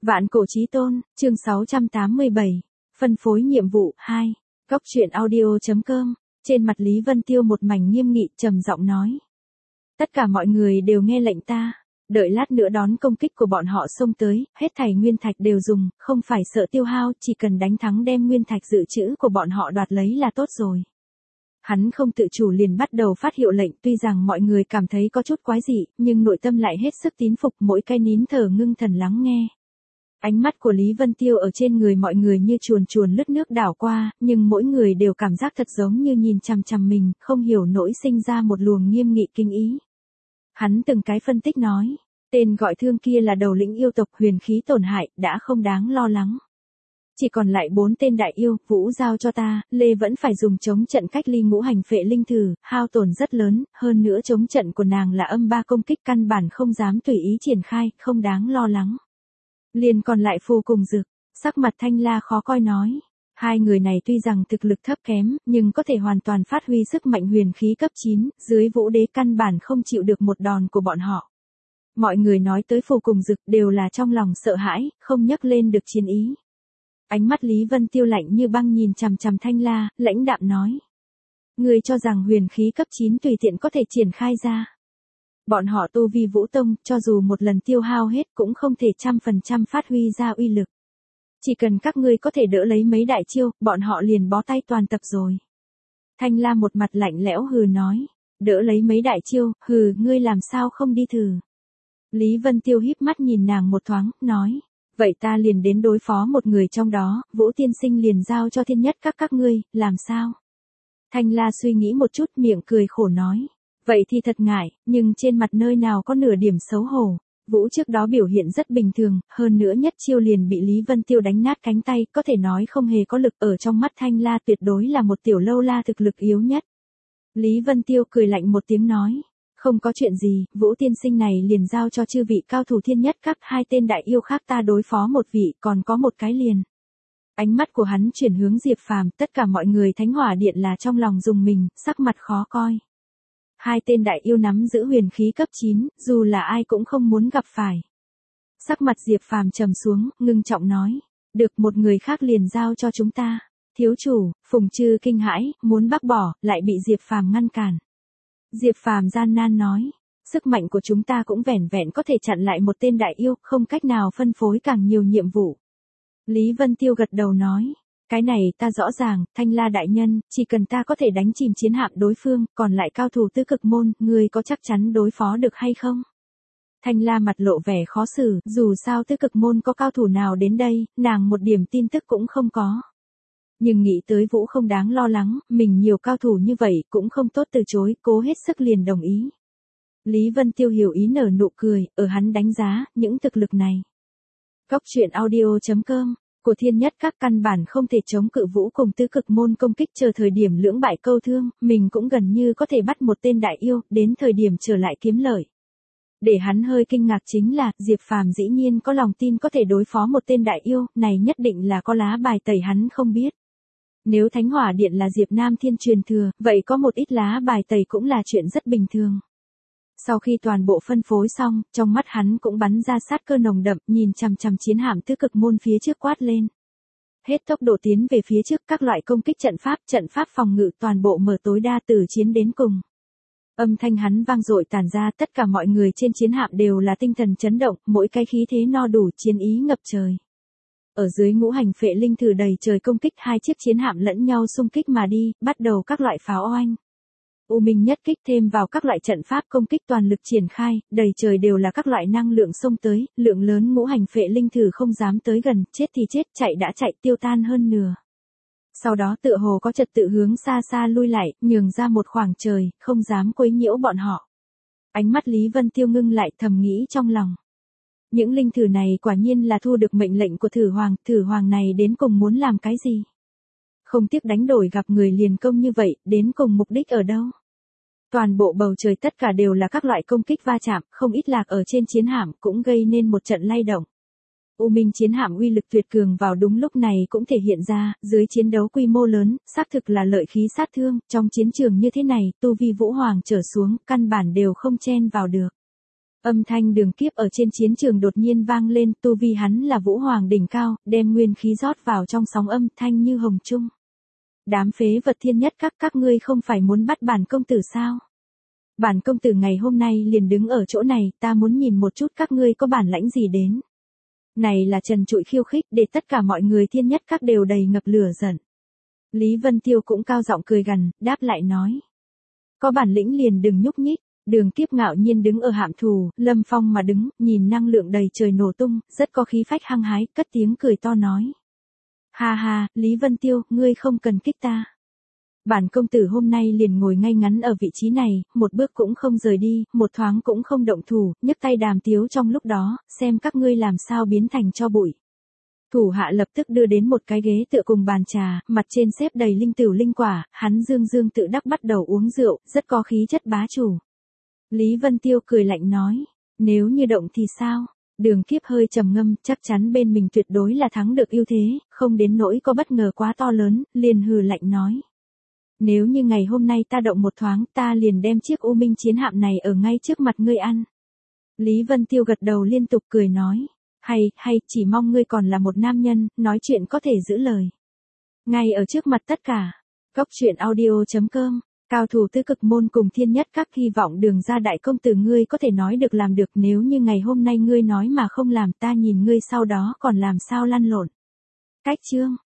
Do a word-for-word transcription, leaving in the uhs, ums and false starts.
Vạn cổ chí tôn, chương sáu trăm tám mươi bảy, phân phối nhiệm vụ, hai. Góc truyện audio.com, trên mặt Lý Vân Tiêu một mảnh nghiêm nghị trầm giọng nói. Tất cả mọi người đều nghe lệnh ta, đợi lát nữa đón công kích của bọn họ xông tới, hết thảy nguyên thạch đều dùng, không phải sợ tiêu hao, chỉ cần đánh thắng đem nguyên thạch dự trữ của bọn họ đoạt lấy là tốt rồi. Hắn không tự chủ liền bắt đầu phát hiệu lệnh, tuy rằng mọi người cảm thấy có chút quái dị, nhưng nội tâm lại hết sức tín phục, mỗi cái nín thở ngưng thần lắng nghe. Ánh mắt của Lý Vân Tiêu ở trên người mọi người như chuồn chuồn lướt nước đảo qua, nhưng mỗi người đều cảm giác thật giống như nhìn chằm chằm mình, không hiểu nỗi sinh ra một luồng nghiêm nghị kinh ý. Hắn từng cái phân tích nói, tên gọi thương kia là đầu lĩnh yêu tộc, huyền khí tổn hại, đã không đáng lo lắng. Chỉ còn lại bốn tên đại yêu, Vũ giao cho ta, Lê vẫn phải dùng chống trận cách ly ngũ hành phệ linh thử, hao tổn rất lớn, hơn nữa chống trận của nàng là âm ba công kích căn bản không dám tùy ý triển khai, không đáng lo lắng. Liền còn lại Phù cùng Dực, sắc mặt Thanh La khó coi nói. Hai người này tuy rằng thực lực thấp kém, nhưng có thể hoàn toàn phát huy sức mạnh huyền khí cấp chín, dưới Vũ Đế căn bản không chịu được một đòn của bọn họ. Mọi người nói tới Phù cùng Dực đều là trong lòng sợ hãi, không nhắc lên được chiến ý. Ánh mắt Lý Vân Tiêu lạnh như băng nhìn chằm chằm Thanh La, lãnh đạm nói. Người cho rằng huyền khí cấp chín tùy tiện có thể triển khai ra. Bọn họ tu vi Vũ Tông, cho dù một lần tiêu hao hết cũng không thể trăm phần trăm phát huy ra uy lực. Chỉ cần các ngươi có thể đỡ lấy mấy đại chiêu, bọn họ liền bó tay toàn tập rồi. Thanh La một mặt lạnh lẽo hừ nói, đỡ lấy mấy đại chiêu, hừ, ngươi làm sao không đi thử. Lý Vân Tiêu híp mắt nhìn nàng một thoáng, nói, vậy ta liền đến đối phó một người trong đó, Vũ tiên sinh liền giao cho thiên nhất các các ngươi, làm sao? Thanh La suy nghĩ một chút, miệng cười khổ nói. Vậy thì thật ngại, nhưng trên mặt nơi nào có nửa điểm xấu hổ. Vũ trước đó biểu hiện rất bình thường, hơn nữa nhất chiêu liền bị Lý Vân Tiêu đánh nát cánh tay, có thể nói không hề có lực, ở trong mắt Thanh La tuyệt đối là một tiểu lâu la thực lực yếu nhất. Lý Vân Tiêu cười lạnh một tiếng nói, không có chuyện gì, Vũ tiên sinh này liền giao cho chư vị cao thủ thiên nhất các hai tên đại yêu khác ta đối phó một vị, còn có một cái liền. Ánh mắt của hắn chuyển hướng Diệp Phàm, tất cả mọi người Thánh Hỏa Điện là trong lòng dùng mình, sắc mặt khó coi. Hai tên đại yêu nắm giữ huyền khí cấp chín, dù là ai cũng không muốn gặp phải. Sắc mặt Diệp Phàm trầm xuống, ngưng trọng nói, được, một người khác liền giao cho chúng ta. Thiếu chủ, Phùng Trư kinh hãi, muốn bác bỏ, lại bị Diệp Phàm ngăn cản. Diệp Phàm gian nan nói, sức mạnh của chúng ta cũng vẻn vẹn có thể chặn lại một tên đại yêu, không cách nào phân phối càng nhiều nhiệm vụ. Lý Vân Tiêu gật đầu nói. Cái này ta rõ ràng, Thanh La đại nhân, chỉ cần ta có thể đánh chìm chiến hạm đối phương, còn lại cao thủ tứ cực môn, ngươi có chắc chắn đối phó được hay không? Thanh La mặt lộ vẻ khó xử, dù sao tứ cực môn có cao thủ nào đến đây, nàng một điểm tin tức cũng không có. Nhưng nghĩ tới Vũ không đáng lo lắng, mình nhiều cao thủ như vậy cũng không tốt từ chối, cố hết sức liền đồng ý. Lý Vân Tiêu hiểu ý nở nụ cười, ở hắn đánh giá, những thực lực này. Góc truyện audio.com của thiên nhất các căn bản không thể chống cự Vũ cùng tứ cực môn công kích, chờ thời điểm lưỡng bại câu thương, mình cũng gần như có thể bắt một tên đại yêu, đến thời điểm trở lại kiếm lợi. Để hắn hơi kinh ngạc chính là, Diệp Phàm dĩ nhiên có lòng tin có thể đối phó một tên đại yêu, này nhất định là có lá bài tẩy hắn không biết. Nếu Thánh Hỏa Điện là Diệp Nam Thiên truyền thừa, vậy có một ít lá bài tẩy cũng là chuyện rất bình thường. Sau khi toàn bộ phân phối xong, trong mắt hắn cũng bắn ra sát cơ nồng đậm, nhìn chằm chằm chiến hạm tứ cực môn phía trước quát lên. Hết tốc độ tiến về phía trước, các loại công kích trận pháp, trận pháp phòng ngự toàn bộ mở tối đa từ chiến đến cùng. Âm thanh hắn vang dội tản ra, tất cả mọi người trên chiến hạm đều là tinh thần chấn động, mỗi cái khí thế no đủ, chiến ý ngập trời. Ở dưới ngũ hành phệ linh thử đầy trời công kích, hai chiếc chiến hạm lẫn nhau xung kích mà đi, bắt đầu các loại pháo oanh. U Minh nhất kích thêm vào các loại trận pháp công kích toàn lực triển khai, đầy trời đều là các loại năng lượng xông tới, lượng lớn ngũ hành phệ linh thử không dám tới gần, chết thì chết, chạy đã chạy, tiêu tan hơn nửa. Sau đó tựa hồ có trật tự hướng xa xa lui lại, nhường ra một khoảng trời, không dám quấy nhiễu bọn họ. Ánh mắt Lý Vân Tiêu ngưng lại, thầm nghĩ trong lòng. Những linh thử này quả nhiên là thu được mệnh lệnh của Thử Hoàng, Thử Hoàng này đến cùng muốn làm cái gì? Không tiếc đánh đổi gặp người liền công như vậy, đến cùng mục đích ở đâu? Toàn bộ bầu trời tất cả đều là các loại công kích va chạm, không ít lạc ở trên chiến hạm cũng gây nên một trận lay động. U Minh chiến hạm uy lực tuyệt cường vào đúng lúc này cũng thể hiện ra, dưới chiến đấu quy mô lớn, xác thực là lợi khí sát thương, trong chiến trường như thế này, tu vi Vũ Hoàng trở xuống, căn bản đều không chen vào được. Âm thanh Đường Kiếp ở trên chiến trường đột nhiên vang lên, tu vi hắn là Vũ Hoàng đỉnh cao, đem nguyên khí rót vào trong sóng âm thanh như hồng trung. Đám phế vật thiên nhất các các ngươi không phải muốn bắt bản công tử sao? Bản công tử ngày hôm nay liền đứng ở chỗ này, ta muốn nhìn một chút các ngươi có bản lãnh gì đến. Này là trần trụi khiêu khích để tất cả mọi người thiên nhất các đều đầy ngập lửa giận. Lý Vân Tiêu cũng cao giọng cười gằn, đáp lại nói. Có bản lĩnh liền đừng nhúc nhích. Đường Kiếp ngạo nhiên đứng ở hạm thù, lâm phong mà đứng, nhìn năng lượng đầy trời nổ tung, rất có khí phách hăng hái, cất tiếng cười to nói. Ha ha, Lý Vân Tiêu, ngươi không cần kích ta. Bản công tử hôm nay liền ngồi ngay ngắn ở vị trí này, một bước cũng không rời đi, một thoáng cũng không động thủ, nhấc tay đàm tiếu trong lúc đó, xem các ngươi làm sao biến thành cho bụi. Thủ hạ lập tức đưa đến một cái ghế tựa cùng bàn trà, mặt trên xếp đầy linh tửu linh quả, hắn dương dương tự đắc bắt đầu uống rượu, rất có khí chất bá chủ. Lý Vân Tiêu cười lạnh nói, nếu như động thì sao? Đường Kiếp hơi trầm ngâm, chắc chắn bên mình tuyệt đối là thắng được ưu thế, không đến nỗi có bất ngờ quá to lớn, liền hừ lạnh nói. Nếu như ngày hôm nay ta động một thoáng, ta liền đem chiếc U Minh chiến hạm này ở ngay trước mặt ngươi ăn. Lý Vân Tiêu gật đầu liên tục cười nói, hay, hay, chỉ mong ngươi còn là một nam nhân, nói chuyện có thể giữ lời. Ngay ở trước mặt tất cả, Cốc truyện audio chấm com. Cao thủ tứ cực môn cùng thiên nhất các hy vọng Đường ra đại công tử ngươi có thể nói được làm được, nếu như ngày hôm nay ngươi nói mà không làm ta nhìn ngươi sau đó còn làm sao lăn lộn. Cách chương.